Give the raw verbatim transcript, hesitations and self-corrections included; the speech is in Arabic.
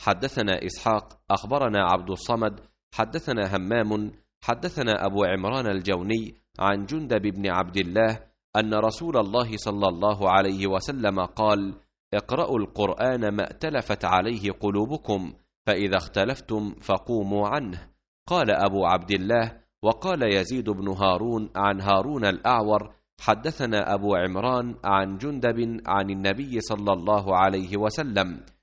حدثنا إسحاق أخبرنا عبد الصمد حدثنا همام حدثنا أبو عمران الجوني عن جندب بن عبد الله أن رسول الله صلى الله عليه وسلم قال: اقرأوا القرآن ما ائتلفت عليه قلوبكم، فإذا اختلفتم فقوموا عنه. قال أبو عبد الله: وقال يزيد بن هارون عن هارون الأعور حدثنا أبو عمران عن جندب عن النبي صلى الله عليه وسلم